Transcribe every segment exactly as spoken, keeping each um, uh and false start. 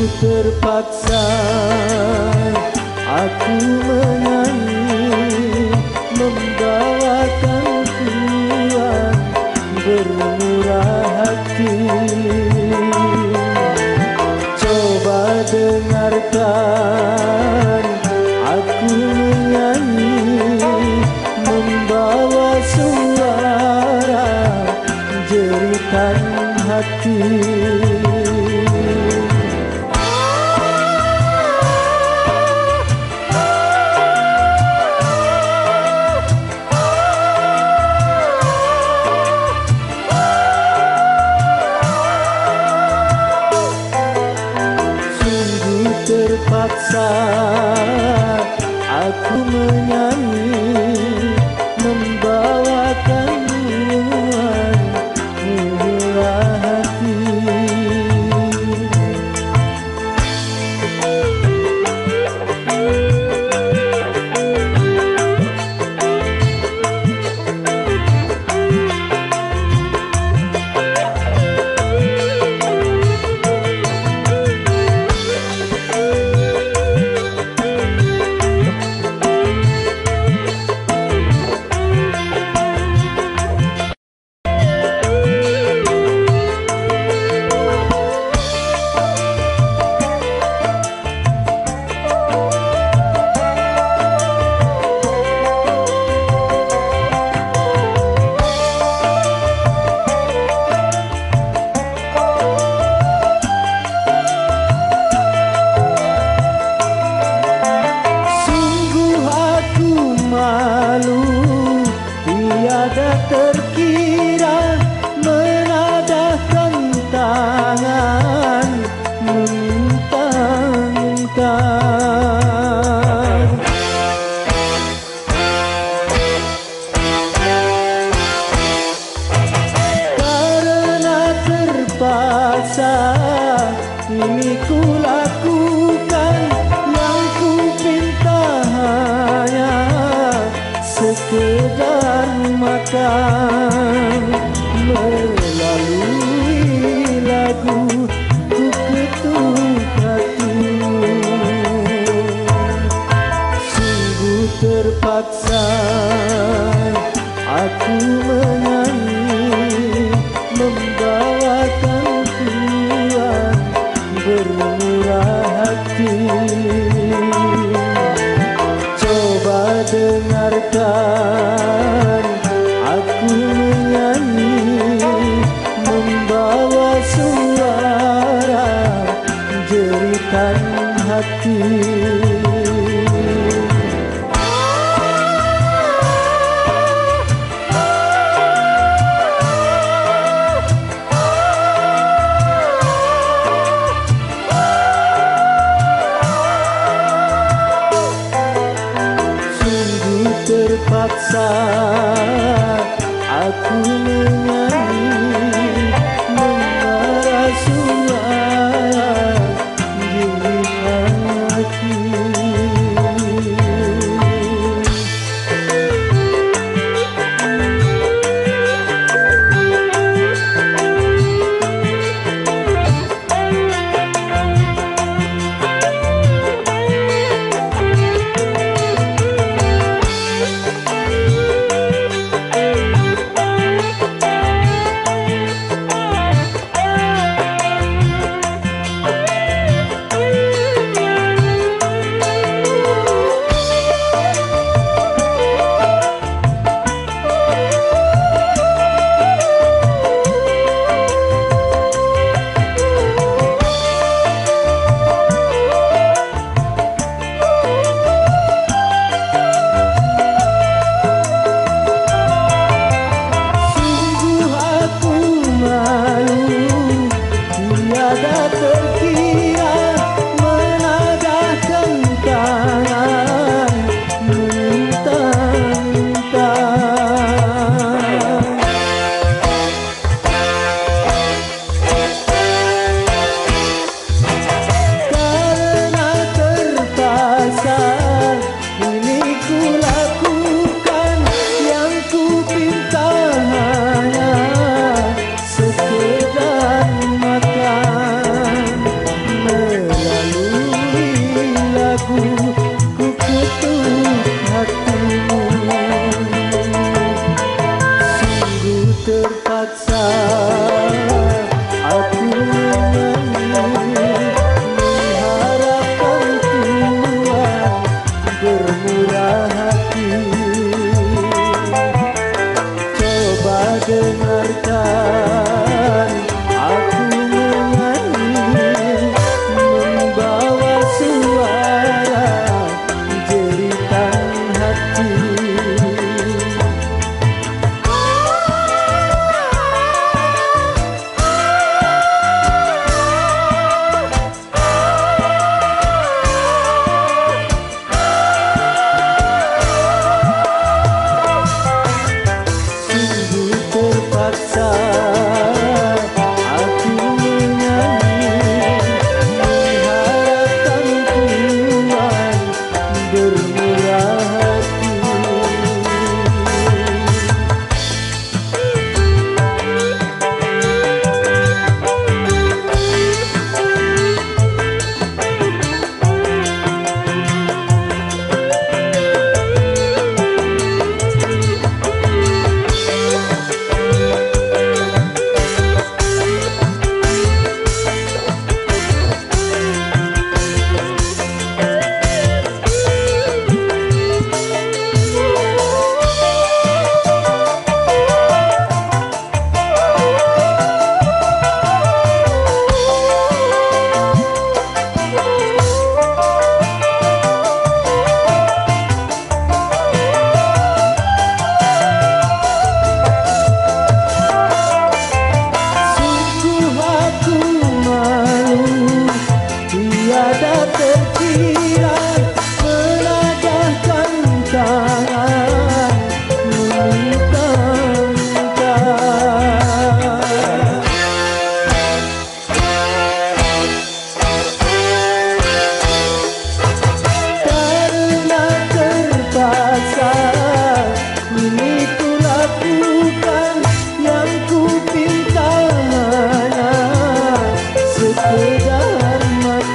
terpaksa aku menyanyi, membawakan keluhan bermurah hati. Coba dengarkan aku menyanyi, membawa suara jeritan hati. Terpaksa aku menyanyi, membawakan keluhan murah hati. Tiada terkira menadahkan tangan mentang-mentang. Karena terpaksa ini ku lakukan, yang ku pinta hanya sekedar makan. Melalui lagu ku ketuk hatimu, sungguh terpaksa aku menyanyi, membawakan keluhan bermurah hati. Coba dengarkan aku menyanyi, membawa suara jeritan hati. Terpaksa aku menyanyi, membawa suara jeritan hati.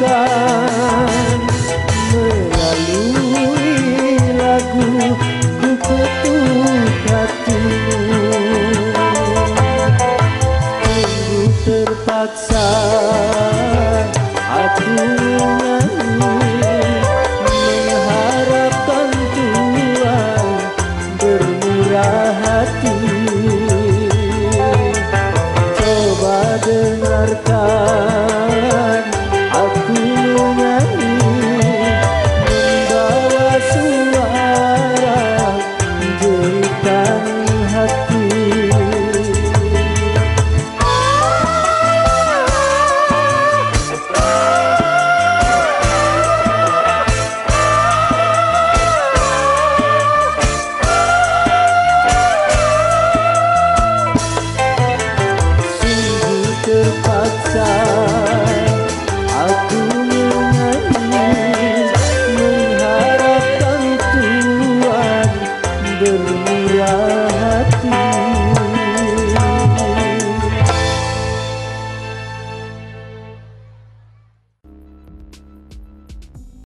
menyanyikan melalui lagu ku ketuk hatimu. Sungguh terpaksa aku menyanyi mengharapkan Tuhan bermurah hati. Coba dengarkan aku menyanyi membawa suara jeritan hati. Terpaksa